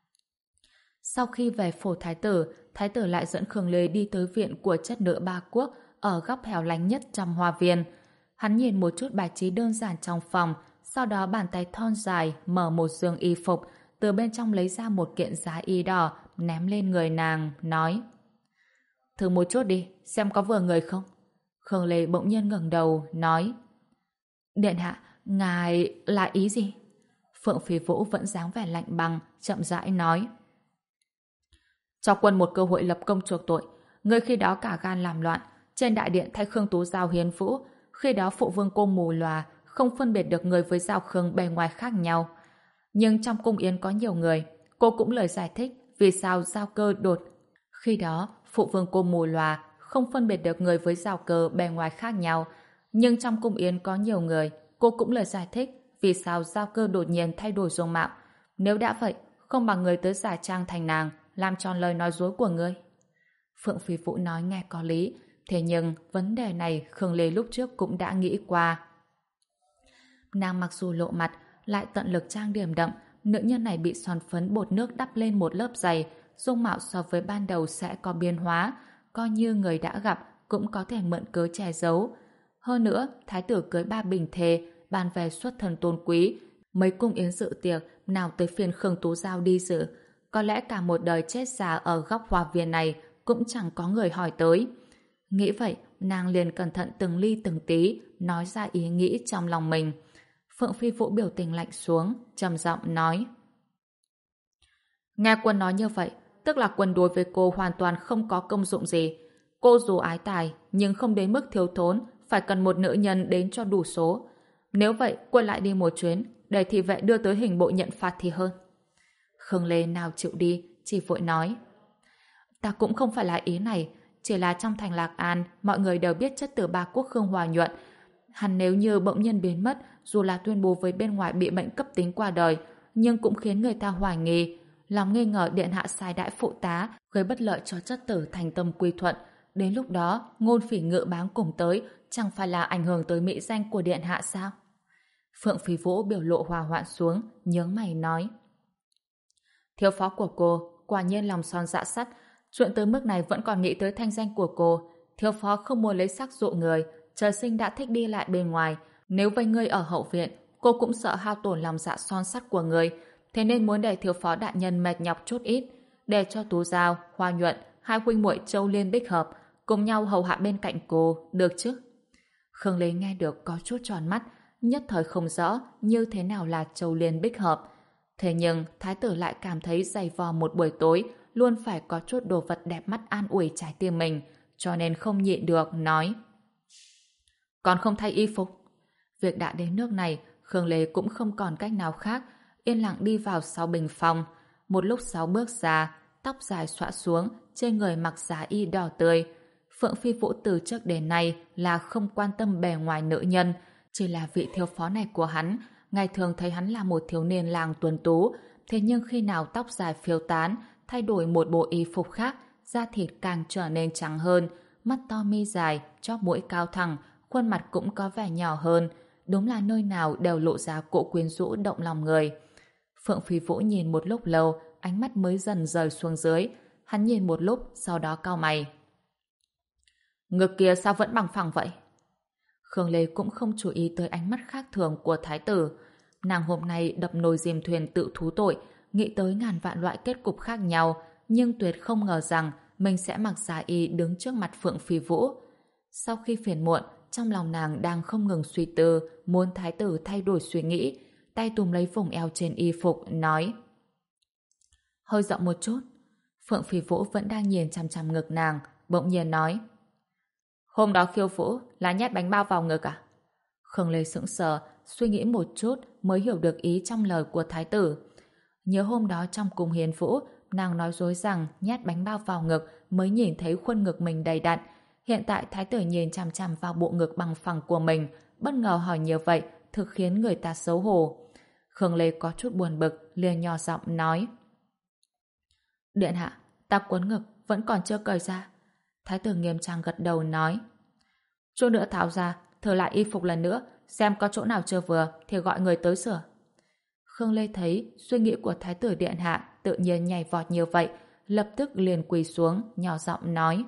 Sau khi về phủ thái tử, thái tử lại dẫn Khương Lê đi tới viện của chất nữ ba quốc ở góc hẻo lánh nhất trong hoa viên. Hắn nhìn một chút bài trí đơn giản trong phòng, sau đó bàn tay thon dài mở một giường y phục, từ bên trong lấy ra một kiện giá y đỏ, ném lên người nàng, nói: thử một chút đi, xem có vừa người không. Khương Lê bỗng nhiên ngẩng đầu, nói: điện hạ, ngài là ý gì? Phượng Phi Vũ vẫn dáng vẻ lạnh băng, chậm rãi nói: cho quân một cơ hội lập công chuộc tội. Ngươi khi đó cả gan làm loạn, trên đại điện thay Khương Tú Giao hiến vũ. Khi đó phụ vương cô mù lòa, không phân biệt được người với Giao Khương bề ngoài khác nhau. Nhưng trong cung yến có nhiều người, cô cũng lời giải thích vì sao Giao Cơ đột. Khi đó, phụ vương cô mù lòa, không phân biệt được người với Giao Cơ bề ngoài khác nhau. Nhưng trong cung yến có nhiều người, cô cũng lời giải thích vì sao Giao Cơ đột nhiên thay đổi dung mạo. Nếu đã vậy, không bằng người tới giả trang thành nàng, làm tròn lời nói dối của ngươi. Phượng Phi Vũ nói nghe có lý, thế nhưng vấn đề này Khương Lê lúc trước cũng đã nghĩ qua. Nàng mặc dù lộ mặt, lại tận lực trang điểm đậm, nữ nhân này bị son phấn bột nước đắp lên một lớp dày, dung mạo so với ban đầu sẽ có biến hóa, coi như người đã gặp cũng có thể mượn cớ che giấu. Hơn nữa, thái tử cưới ba bình thề, bàn về xuất thần tôn quý, mấy cung yến dự tiệc nào tới phiên Khương Tú Giao đi dự. Có lẽ cả một đời chết già ở góc hoa viên này cũng chẳng có người hỏi tới. Nghĩ vậy, nàng liền cẩn thận từng ly từng tí nói ra ý nghĩ trong lòng mình. Phượng Phi Vũ biểu tình lạnh xuống, trầm giọng nói: Nghe quân nói như vậy, tức là quân đối với cô hoàn toàn không có công dụng gì. Cô dù ái tài, nhưng không đến mức thiếu thốn, phải cần một nữ nhân đến cho đủ số. Nếu vậy, quân lại đi một chuyến, để thị vệ đưa tới hình bộ nhận phạt thì hơn. Khương Lê nào chịu đi, chỉ vội nói: Ta cũng không phải là ý này, chỉ là trong thành Lạc An, mọi người đều biết chất tử ba quốc Khương Hòa Nhuận. Hắn nếu như bỗng nhiên biến mất, dù là tuyên bố với bên ngoài bị bệnh cấp tính qua đời, nhưng cũng khiến người ta hoài nghi, lòng nghi ngờ điện hạ sai đãi phụ tá, gây bất lợi cho chất tử thành tâm quy thuận. Đến lúc đó, ngôn phỉ ngự báng cùng tới, chẳng phải là ảnh hưởng tới mỹ danh của điện hạ sao? Phượng Phi Vũ biểu lộ hòa hoãn xuống, nhướng mày nói: Thiếu phó của cô, quả nhiên lòng son dạ sắt, chuyện tới mức này vẫn còn nghĩ tới thanh danh của cô. Thiếu phó không muốn lấy sắc dụ người, trời sinh đã thích đi lại bên ngoài. Nếu vây ngươi ở hậu viện, cô cũng sợ hao tổn lòng dạ son sắt của người, thế nên muốn để thiếu phó đại nhân mệt nhọc chút ít, để cho Tú Giao, Hoa Nhuận, hai huynh muội Châu Liên Bích Hợp cùng nhau hầu hạ bên cạnh cô, được chứ? Khương Lê nghe được có chút tròn mắt, nhất thời không rõ như thế nào là Châu Liên Bích Hợp. Thế nhưng thái tử lại cảm thấy dày vò một buổi tối, luôn phải có chút đồ vật đẹp mắt an ủi trái tim mình, cho nên không nhịn được, nói: Còn không thay y phục. Việc đã đến nước này, Khương Lê cũng không còn cách nào khác, yên lặng đi vào sau bình phòng. Một lúc sau bước ra, tóc dài xõa xuống, trên người mặc giá y đỏ tươi. Phượng Phi Vũ từ trước đến nay là không quan tâm bề ngoài nữ nhân, chỉ là vị thiếu phó này của hắn. Ngày thường thấy hắn là một thiếu niên làng tuấn tú, thế nhưng khi nào tóc dài phiêu tán, thay đổi một bộ y phục khác, da thịt càng trở nên trắng hơn, mắt to mi dài, chóp mũi cao thẳng, khuôn mặt cũng có vẻ nhỏ hơn. Đúng là nơi nào đều lộ ra cỗ quyến rũ động lòng người. Phượng Phi Vũ nhìn một lúc lâu, ánh mắt mới dần rời xuống dưới. Hắn nhìn một lúc, sau đó cau mày. Ngực kia sao vẫn bằng phẳng vậy? Khương Lê cũng không chú ý tới ánh mắt khác thường của thái tử. Nàng hôm nay đập nồi dìm thuyền tự thú tội, nghĩ tới ngàn vạn loại kết cục khác nhau, nhưng tuyệt không ngờ rằng mình sẽ mặc giá y đứng trước mặt Phượng Phi Vũ. Sau khi phiền muộn, trong lòng nàng đang không ngừng suy tư, muốn thái tử thay đổi suy nghĩ, tay túm lấy vùng eo trên y phục, nói: Hơi rộng một chút. Phượng Phi Vũ vẫn đang nhìn chằm chằm ngực nàng, bỗng nhiên nói: Hôm đó khiêu vũ là nhét bánh bao vào ngực à? Khương Lê sững sờ, suy nghĩ một chút mới hiểu được ý trong lời của thái tử. Nhớ hôm đó trong cung hiến vũ, nàng nói dối rằng nhét bánh bao vào ngực mới nhìn thấy khuôn ngực mình đầy đặn. Hiện tại thái tử nhìn chằm chằm vào bộ ngực bằng phẳng của mình, bất ngờ hỏi như vậy, thực khiến người ta xấu hổ. Khương Lê có chút buồn bực, liền nhỏ giọng nói: Điện hạ, ta quấn ngực vẫn còn chưa cởi ra. Thái tử nghiêm trang gật đầu nói: Chút nữa tháo ra, thử lại y phục lần nữa, xem có chỗ nào chưa vừa thì gọi người tới sửa. Khương Lê thấy suy nghĩ của thái tử điện hạ tự nhiên nhảy vọt như vậy, lập tức liền quỳ xuống, nhỏ giọng nói: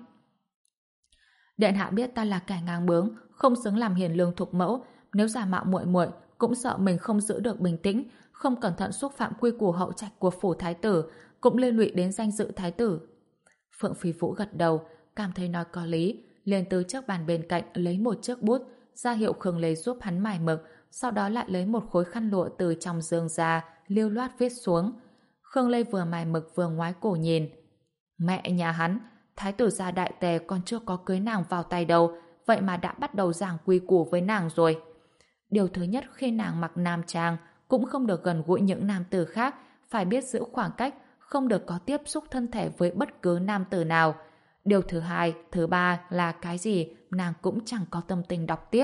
Điện hạ biết ta là kẻ ngang bướng, không xứng làm hiền lương thục mẫu, nếu giả mạo muội muội cũng sợ mình không giữ được bình tĩnh, không cẩn thận xúc phạm quy củ hậu trạch của phủ thái tử, cũng liên lụy đến danh dự thái tử. Phượng Phi Vũ gật đầu, cảm thấy nói có lý, liền từ chiếc bàn bên cạnh lấy một chiếc bút, ra hiệu Khương Lê giúp hắn mài mực, sau đó lại lấy một khối khăn lụa từ trong giường ra, lưu loát viết xuống. Khương Lê vừa mài mực vừa ngoái cổ nhìn. Mẹ nhà hắn, thái tử gia đại tề còn chưa có cưới nàng vào tay đâu, vậy mà đã bắt đầu giảng quy củ với nàng rồi. Điều thứ nhất, khi nàng mặc nam trang cũng không được gần gũi những nam tử khác, phải biết giữ khoảng cách, không được có tiếp xúc thân thể với bất cứ nam tử nào. Điều thứ hai, thứ ba là cái gì nàng cũng chẳng có tâm tình đọc tiếp.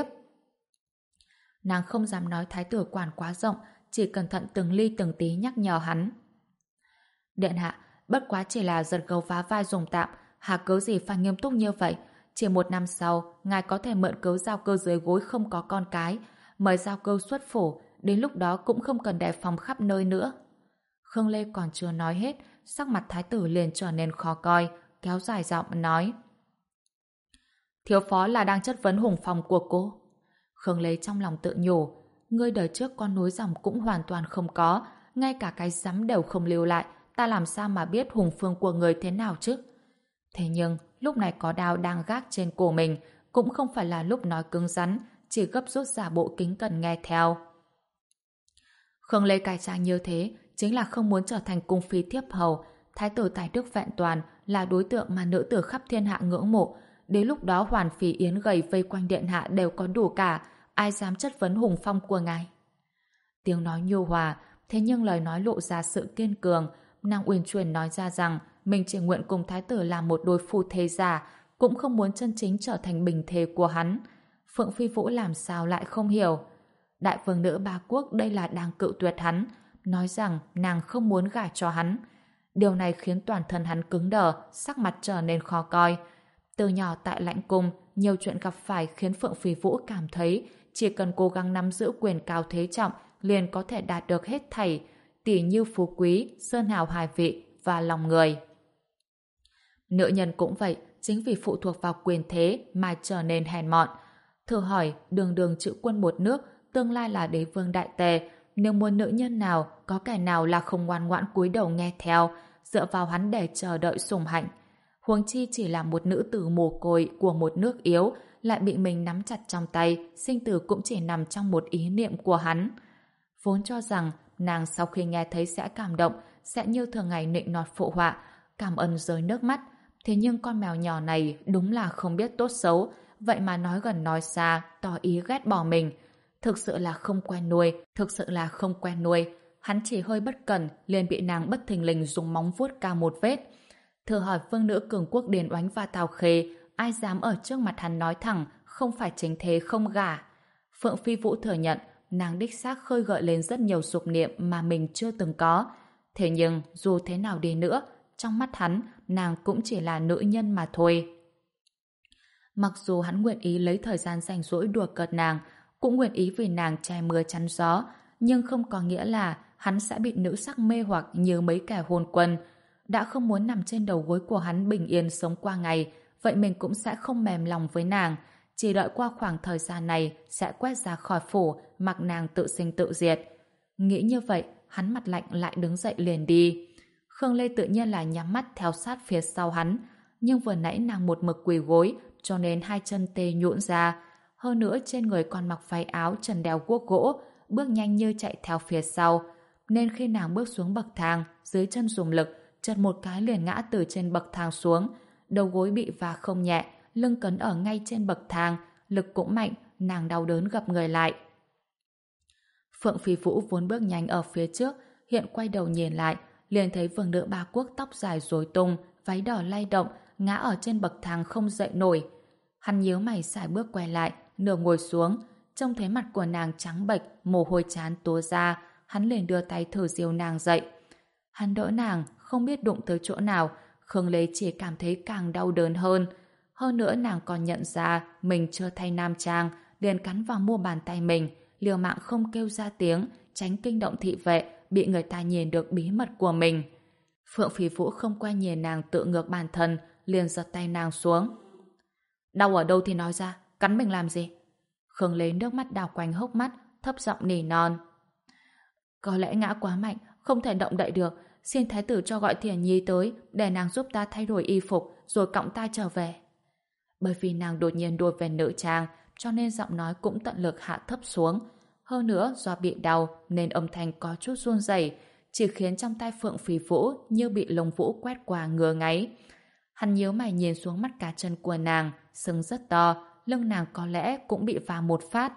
Nàng không dám nói thái tử quản quá rộng, chỉ cẩn thận từng ly từng tí nhắc nhở hắn. Điện hạ, bất quá chỉ là giật gấu vá vai dùng tạm, hà cớ gì phải nghiêm túc như vậy. Chỉ một năm sau, ngài có thể mượn cớ giao cơ dưới gối không có con cái, mời giao cơ xuất phủ, đến lúc đó cũng không cần đề phòng khắp nơi nữa. Khương Lê còn chưa nói hết, sắc mặt thái tử liền trở nên khó coi, kéo dài giọng nói: Thiếu phó là đang chất vấn hùng phòng của cô. Khương Lê trong lòng tự nhủ, ngươi đời trước con nối dòng cũng hoàn toàn không có, ngay cả cái rắm đều không lưu lại, ta làm sao mà biết hùng phương của người thế nào chứ? Thế nhưng, lúc này có đao đang gác trên cổ mình, cũng không phải là lúc nói cứng rắn, chỉ gấp rút giả bộ kính cẩn nghe theo. Khương Lê cải trang như thế, chính là không muốn trở thành cung phi thiếp hầu. Thái tử tài đức vẹn toàn là đối tượng mà nữ tử khắp thiên hạ ngưỡng mộ. Đến lúc đó hoàn phì yến gầy vây quanh điện hạ đều có đủ cả, ai dám chất vấn hùng phong của ngài? Tiếng nói nhu hòa, thế nhưng lời nói lộ ra sự kiên cường. Nàng uyển chuyển nói ra rằng mình chỉ nguyện cùng thái tử làm một đôi phu thê giả, cũng không muốn chân chính trở thành bình thê của hắn. Phượng Phi Vũ làm sao lại không hiểu? Đại vương nữ ba quốc đây là đang cự tuyệt hắn, nói rằng nàng không muốn gả cho hắn. Điều này khiến toàn thân hắn cứng đờ, sắc mặt trở nên khó coi. Từ nhỏ tại lãnh cung, nhiều chuyện gặp phải khiến Phượng Phi Vũ cảm thấy chỉ cần cố gắng nắm giữ quyền cao thế trọng liền có thể đạt được hết thảy, tỷ như phú quý, sơn hào hài vị và lòng người. Nữ nhân cũng vậy, chính vì phụ thuộc vào quyền thế mà trở nên hèn mọn. Thử hỏi, đường đường chữ quân một nước, tương lai là đế vương đại tề, nếu muốn nữ nhân nào, có kẻ nào là không ngoan ngoãn cúi đầu nghe theo, dựa vào hắn để chờ đợi sủng hạnh. Huống chi chỉ là một nữ tử mồ côi của một nước yếu, lại bị mình nắm chặt trong tay, sinh tử cũng chỉ nằm trong một ý niệm của hắn. Vốn cho rằng nàng sau khi nghe thấy sẽ cảm động, sẽ như thường ngày nịnh nọt phụ họa, cảm ơn rơi nước mắt. Thế nhưng con mèo nhỏ này đúng là không biết tốt xấu, vậy mà nói gần nói xa, tỏ ý ghét bỏ mình. Thực sự là không quen nuôi, thực sự là không quen nuôi. Hắn chỉ hơi bất cẩn, liền bị nàng bất thình lình dùng móng vuốt cào một vết. Thử hỏi vương nữ cường quốc Điền Oánh và Tào Khê, ai dám ở trước mặt hắn nói thẳng, không phải chính thế không gả. Phượng Phi Vũ thừa nhận, nàng đích xác khơi gợi lên rất nhiều dục niệm mà mình chưa từng có. Thế nhưng, dù thế nào đi nữa, trong mắt hắn, nàng cũng chỉ là nữ nhân mà thôi. Mặc dù hắn nguyện ý lấy thời gian rảnh rỗi đùa cợt nàng, cũng nguyện ý vì nàng che mưa chắn gió, nhưng không có nghĩa là hắn sẽ bị nữ sắc mê hoặc như mấy kẻ hôn quân. Đã không muốn nằm trên đầu gối của hắn bình yên sống qua ngày, vậy mình cũng sẽ không mềm lòng với nàng, chỉ đợi qua khoảng thời gian này sẽ quét ra khỏi phủ, mặc nàng tự sinh tự diệt. Nghĩ như vậy, hắn mặt lạnh lại đứng dậy liền đi. Khương Lê tự nhiên là nhắm mắt theo sát phía sau hắn, nhưng vừa nãy nàng một mực quỳ gối, cho nên hai chân tê nhũn ra. Hơn nữa trên người còn mặc váy áo trần đeo guốc gỗ, bước nhanh như chạy theo phía sau. Nên khi nàng bước xuống bậc thang, dưới chân dùng lực, chật một cái liền ngã từ trên bậc thang xuống. Đầu gối bị vả không nhẹ, lưng cấn ở ngay trên bậc thang, lực cũng mạnh, nàng đau đớn gập người lại. Phượng Phi Vũ vốn bước nhanh ở phía trước, hiện quay đầu nhìn lại, liền thấy vương nữ ba quốc tóc dài rối tung, váy đỏ lay động, ngã ở trên bậc thang không dậy nổi. Hắn nhíu mày sải bước quay lại, nửa ngồi xuống, trông thấy mặt của nàng trắng bệch, mồ hôi chán túa ra, hắn liền đưa tay thử dìu nàng dậy. Hắn đỡ nàng, không biết đụng tới chỗ nào, Khương Lê chỉ cảm thấy càng đau đớn hơn. Hơn nữa nàng còn nhận ra mình chưa thay nam trang, liền cắn vào mu bàn tay mình, liều mạng không kêu ra tiếng, tránh kinh động thị vệ, bị người ta nhìn được bí mật của mình. Phượng Phi Vũ không quay nhìn nàng tự ngược bản thân, liền giật tay nàng xuống. Đau ở đâu thì nói ra, cắn mình làm gì? Khương lấy nước mắt đào quanh hốc mắt, thấp giọng nỉ non. Có lẽ ngã quá mạnh, không thể động đậy được, xin thái tử cho gọi Thiển Nhi tới, để nàng giúp ta thay đổi y phục, rồi cõng ta trở về. Bởi vì nàng đột nhiên đổi về nữ trang, cho nên giọng nói cũng tận lực hạ thấp xuống. Hơn nữa, do bị đau, nên âm thanh có chút run rẩy, chỉ khiến trong tay Phượng Phi Vũ như bị lông vũ quét qua ngứa ngáy. Hắn nhíu mày nhìn xuống mắt cá chân của nàng, sưng rất to, lưng nàng có lẽ cũng bị va một phát.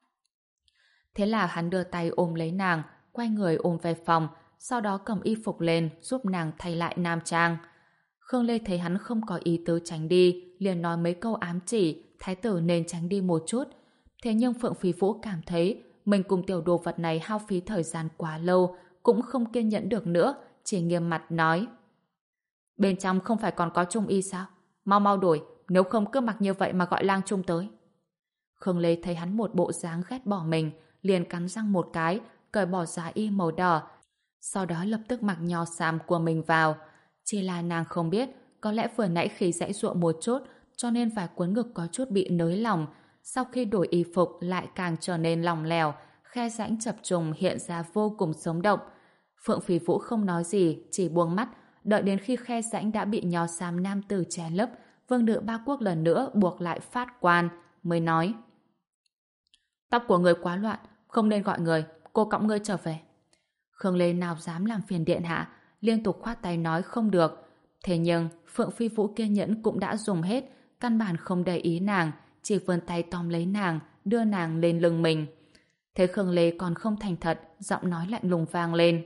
Thế là hắn đưa tay ôm lấy nàng, quay người ôm về phòng, sau đó cầm y phục lên giúp nàng thay lại nam trang. Khương Lê thấy hắn không có ý tứ tránh đi, liền nói mấy câu ám chỉ thái tử nên tránh đi một chút. Thế nhưng Phượng Phi Vũ cảm thấy mình cùng tiểu đồ vật này hao phí thời gian quá lâu, cũng không kiên nhẫn được nữa, chỉ nghiêm mặt nói. Bên trong không phải còn có Trung Y sao? Mau mau đổi, nếu không cứ mặc như vậy mà gọi lang Trung tới. Khương Lê thấy hắn một bộ dáng ghét bỏ mình, liền cắn răng một cái, cởi bỏ giá y màu đỏ, sau đó lập tức mặc nho xám của mình vào. Chỉ là nàng không biết, có lẽ vừa nãy khi giãy giụa một chút, cho nên vài cuốn ngực có chút bị nới lỏng, sau khi đổi y phục lại càng trở nên lỏng lẻo, khe rãnh chập trùng hiện ra vô cùng sống động. Phượng Phì Vũ không nói gì, chỉ buông mắt, đợi đến khi khe rãnh đã bị nho xám nam tử che lấp, vương nữ ba quốc lần nữa buộc lại phát quan, mới nói: Tóc của người quá loạn, không nên gọi người, cô cõng ngươi trở về. Khương Lê nào dám làm phiền điện hạ, liên tục khoát tay nói không được. Thế nhưng Phượng Phi Vũ kiên nhẫn cũng đã dùng hết, căn bản không để ý nàng, chỉ vươn tay tóm lấy nàng, đưa nàng lên lưng mình. Thế Khương Lê còn không thành thật, giọng nói lạnh lùng vang lên: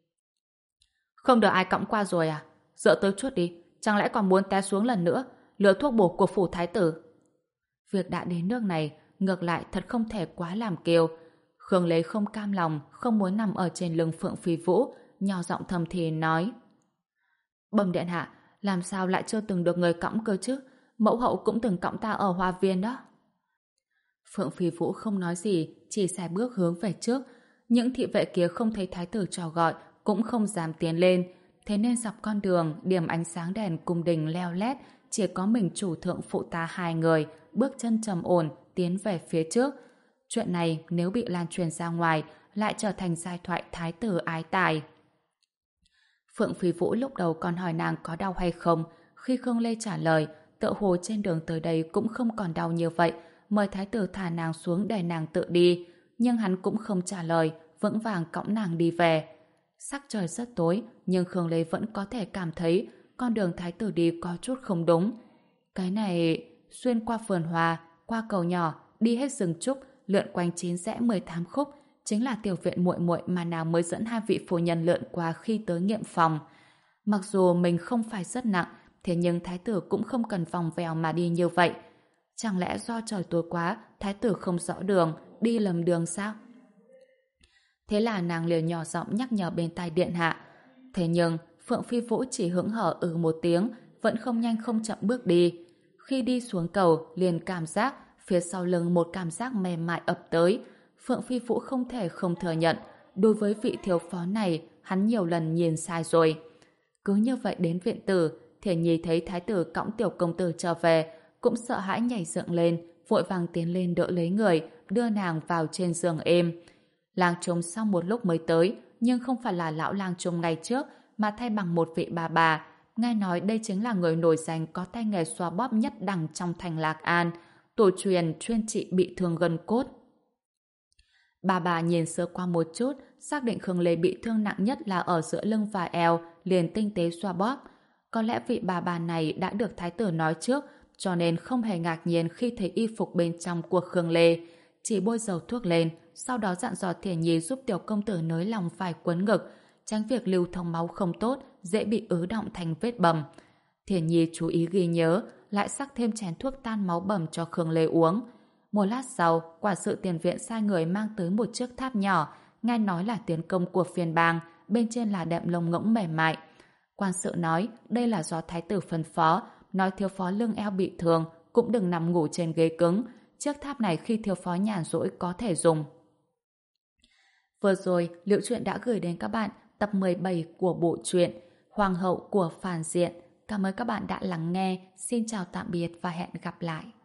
Không được ai cõng qua rồi à? Dựa tới chút đi, chẳng lẽ còn muốn té xuống lần nữa, lừa thuốc bổ của phủ thái tử? Việc đã đến nước này, ngược lại thật không thể quá làm kiêu. Khương Lê không cam lòng, không muốn nằm ở trên lưng Phượng Phi Vũ, nhỏ giọng thầm thì nói: Bẩm điện hạ, làm sao lại chưa từng được người cõng cơ chứ? Mẫu hậu cũng từng cõng ta ở hoa viên đó. Phượng Phi Vũ không nói gì, chỉ xài bước hướng về trước. Những thị vệ kia không thấy thái tử chào gọi, cũng không dám tiến lên. Thế nên dọc con đường, điểm ánh sáng đèn cung đình leo lét, chỉ có mình chủ thượng phụ tá hai người, bước chân trầm ổn, tiến về phía trước. Chuyện này nếu bị lan truyền ra ngoài, lại trở thành giai thoại thái tử ái tài. Phượng Phi Vũ lúc đầu còn hỏi nàng có đau hay không, khi Khương Lê trả lời, tựa hồ trên đường tới đây cũng không còn đau như vậy, mời thái tử thả nàng xuống để nàng tự đi, nhưng hắn cũng không trả lời, vững vàng cõng nàng đi về. Sắc trời rất tối, nhưng Khương Lê vẫn có thể cảm thấy con đường thái tử đi có chút không đúng. Cái này xuyên qua vườn hoa, qua cầu nhỏ, đi hết rừng trúc, lượn quanh chín rẽ mười tám khúc, chính là tiểu viện muội muội mà nào mới dẫn hai vị phu nhân lượn qua khi tới nghiệm phòng. Mặc dù mình không phải rất nặng, thế nhưng thái tử cũng không cần vòng vèo mà đi như vậy. Chẳng lẽ do trời tối quá, thái tử không rõ đường, đi lầm đường sao? Thế là nàng liền nhỏ giọng nhắc nhở bên tai điện hạ. Thế nhưng Phượng Phi Vũ chỉ hững hở ừ một tiếng, vẫn không nhanh không chậm bước đi. Khi đi xuống cầu, liền cảm giác phía sau lưng một cảm giác mềm mại ập tới. Phượng Phi Vũ không thể không thừa nhận, đối với vị thiếu phó này, hắn nhiều lần nhìn sai rồi. Cứ như vậy đến viện tử, Thiển Nhi thấy thái tử cõng tiểu công tử trở về, cũng sợ hãi nhảy dựng lên, vội vàng tiến lên đỡ lấy người, đưa nàng vào trên giường êm. Lang Trung sau một lúc mới tới, nhưng không phải là lão Lang Trung ngày trước, mà thay bằng một vị bà bà. Nghe nói đây chính là người nổi danh có tay nghề xoa bóp nhất đẳng trong thành Lạc An, tổ truyền chuyên trị bị thương gân cốt. Bà bà nhìn sơ qua một chút, xác định Khương Lê bị thương nặng nhất là ở giữa lưng và eo, liền tinh tế xoa bóp. Có lẽ vị bà bà này đã được thái tử nói trước, cho nên không hề ngạc nhiên khi thấy y phục bên trong của Khương Lê. Chỉ bôi dầu thuốc lên, sau đó dặn dò Thiển Nhi giúp tiểu công tử nới lòng phải quấn ngực, tránh việc lưu thông máu không tốt, dễ bị ứ động thành vết bầm. Thiển Nhi chú ý ghi nhớ, lại sắc thêm chén thuốc tan máu bầm cho Khương Lê uống. Một lát sau, quả sự tiền viện sai người mang tới một chiếc tháp nhỏ, nghe nói là tiến công của phiên bang, bên trên là đệm lông ngỗng mềm mại. Quan sự nói đây là do thái tử phân phó, nói thiếu phó lưng eo bị thương, cũng đừng nằm ngủ trên ghế cứng. Chiếc tháp này khi thiếu phó nhàn rỗi có thể dùng. Vừa rồi, Liệu Truyện đã gửi đến các bạn tập mười bảy của bộ truyện Hoàng hậu của Phàn Diện. Cảm ơn các bạn đã lắng nghe. Xin chào tạm biệt và hẹn gặp lại.